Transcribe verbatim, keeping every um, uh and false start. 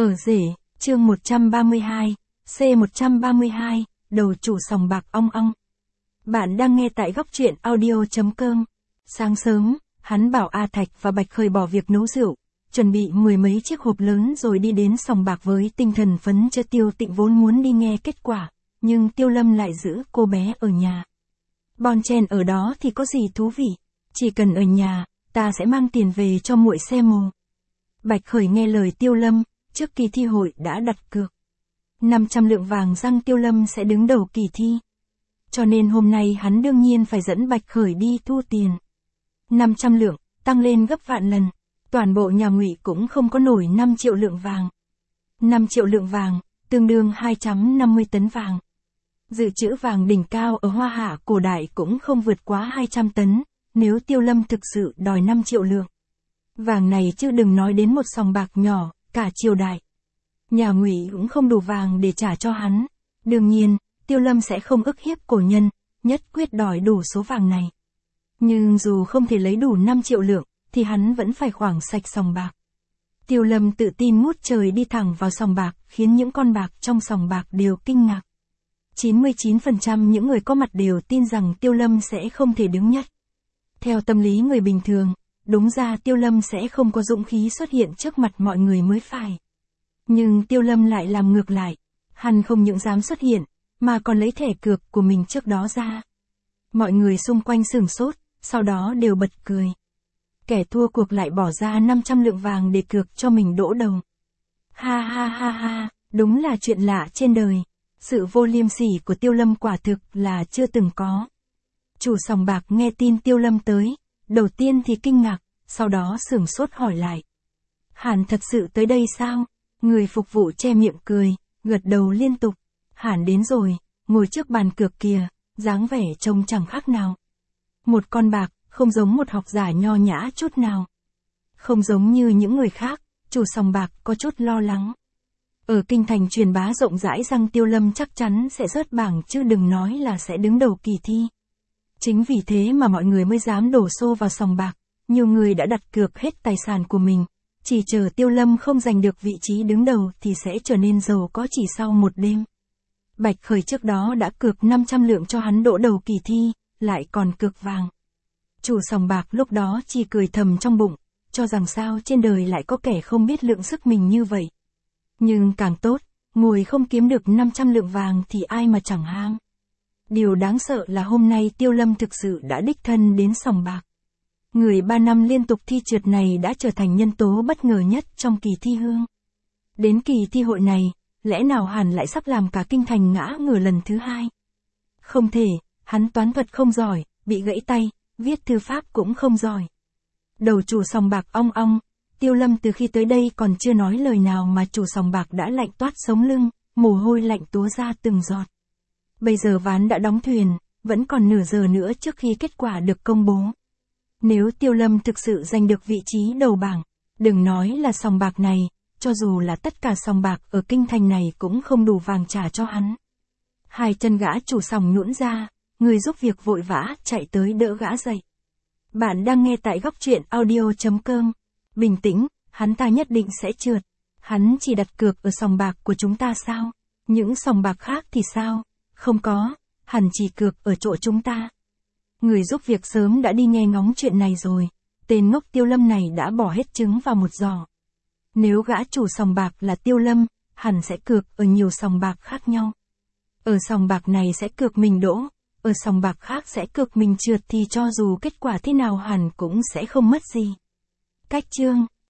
Ở rể, chương một trăm ba mươi hai, C một trăm ba mươi hai, đầu chủ sòng bạc ong ong. Bạn đang nghe tại góc truyện audio chấm com. Sáng sớm, hắn bảo A Thạch và Bạch Khởi bỏ việc nấu rượu, chuẩn bị mười mấy chiếc hộp lớn rồi đi đến sòng bạc với tinh thần phấn chấn. Tiêu Tịnh vốn muốn đi nghe kết quả, nhưng Tiêu Lâm lại giữ cô bé ở nhà. Bon chen ở đó thì có gì thú vị, chỉ cần ở nhà, ta sẽ mang tiền về cho muội xe mồ. Bạch Khởi nghe lời Tiêu Lâm, trước kỳ thi hội đã đặt cược năm trăm lượng vàng rằng Tiêu Lâm sẽ đứng đầu kỳ thi. Cho nên hôm nay hắn đương nhiên phải dẫn Bạch Khởi đi thu tiền. năm trăm lượng, tăng lên gấp vạn lần. Toàn bộ nhà Ngụy cũng không có nổi năm triệu lượng vàng. năm triệu lượng vàng, tương đương hai trăm năm mươi tấn vàng. Dự trữ vàng đỉnh cao ở Hoa Hạ cổ đại cũng không vượt quá hai trăm tấn, nếu Tiêu Lâm thực sự đòi năm triệu lượng vàng này chứ đừng nói đến một sòng bạc nhỏ, cả triều đại. Nhà Ngụy cũng không đủ vàng để trả cho hắn. Đương nhiên, Tiêu Lâm sẽ không ức hiếp cổ nhân, nhất quyết đòi đủ số vàng này. Nhưng dù không thể lấy đủ năm triệu lượng, thì hắn vẫn phải khoảng sạch sòng bạc. Tiêu Lâm tự tin ngút trời đi thẳng vào sòng bạc, khiến những con bạc trong sòng bạc đều kinh ngạc. chín mươi chín phần trăm những người có mặt đều tin rằng Tiêu Lâm sẽ không thể đứng nhất. Theo tâm lý người bình thường, đúng ra Tiêu Lâm sẽ không có dũng khí xuất hiện trước mặt mọi người mới phải. Nhưng Tiêu Lâm lại làm ngược lại. Hắn không những dám xuất hiện, mà còn lấy thẻ cược của mình trước đó ra. Mọi người xung quanh sửng sốt, sau đó đều bật cười. Kẻ thua cuộc lại bỏ ra năm trăm lượng vàng để cược cho mình đỗ đầu. Ha ha ha ha, đúng là chuyện lạ trên đời. Sự vô liêm sỉ của Tiêu Lâm quả thực là chưa từng có. Chủ sòng bạc nghe tin Tiêu Lâm tới, đầu tiên thì kinh ngạc, sau đó sửng sốt hỏi lại. Hẳn thật sự tới đây sao? Người phục vụ che miệng cười, gật đầu liên tục. Hẳn đến rồi, ngồi trước bàn cược kìa, dáng vẻ trông chẳng khác nào. Một con bạc, không giống một học giả nho nhã chút nào. Không giống như những người khác, chủ sòng bạc có chút lo lắng. Ở kinh thành truyền bá rộng rãi rằng Tiêu Lâm chắc chắn sẽ rớt bảng chứ đừng nói là sẽ đứng đầu kỳ thi. Chính vì thế mà mọi người mới dám đổ xô vào sòng bạc, nhiều người đã đặt cược hết tài sản của mình, chỉ chờ Tiêu Lâm không giành được vị trí đứng đầu thì sẽ trở nên giàu có chỉ sau một đêm. Bạch Khởi trước đó đã cược năm trăm lượng cho hắn đỗ đầu kỳ thi, lại còn cược vàng. Chủ sòng bạc lúc đó chỉ cười thầm trong bụng, cho rằng sao trên đời lại có kẻ không biết lượng sức mình như vậy. Nhưng càng tốt, ngồi không kiếm được năm trăm lượng vàng thì ai mà chẳng ham. Điều đáng sợ là hôm nay Tiêu Lâm thực sự đã đích thân đến sòng bạc. Người ba năm liên tục thi trượt này đã trở thành nhân tố bất ngờ nhất trong kỳ thi hương. Đến kỳ thi hội này, lẽ nào hẳn lại sắp làm cả kinh thành ngã ngửa lần thứ hai? Không thể, hắn toán thuật không giỏi, bị gãy tay, viết thư pháp cũng không giỏi. Đầu chủ sòng bạc ong ong, Tiêu Lâm từ khi tới đây còn chưa nói lời nào mà chủ sòng bạc đã lạnh toát sống lưng, mồ hôi lạnh túa ra từng giọt. Bây giờ ván đã đóng thuyền, vẫn còn nửa giờ nữa trước khi kết quả được công bố. Nếu Tiêu Lâm thực sự giành được vị trí đầu bảng, đừng nói là sòng bạc này, cho dù là tất cả sòng bạc ở kinh thành này cũng không đủ vàng trả cho hắn. Hai chân gã chủ sòng nhũn ra, người giúp việc vội vã chạy tới đỡ gã dậy. Bạn đang nghe tại góc truyện audio chấm com. Bình tĩnh, hắn ta nhất định sẽ trượt. Hắn chỉ đặt cược ở sòng bạc của chúng ta sao? Những sòng bạc khác thì sao? Không có, hẳn chỉ cược ở chỗ chúng ta. Người giúp việc sớm đã đi nghe ngóng chuyện này rồi. Tên ngốc Tiêu Lâm này đã bỏ hết trứng vào một giỏ. Nếu gã chủ sòng bạc là Tiêu Lâm, hẳn sẽ cược ở nhiều sòng bạc khác nhau. Ở sòng bạc này sẽ cược mình đỗ, ở sòng bạc khác sẽ cược mình trượt thì cho dù kết quả thế nào hẳn cũng sẽ không mất gì. Cách chương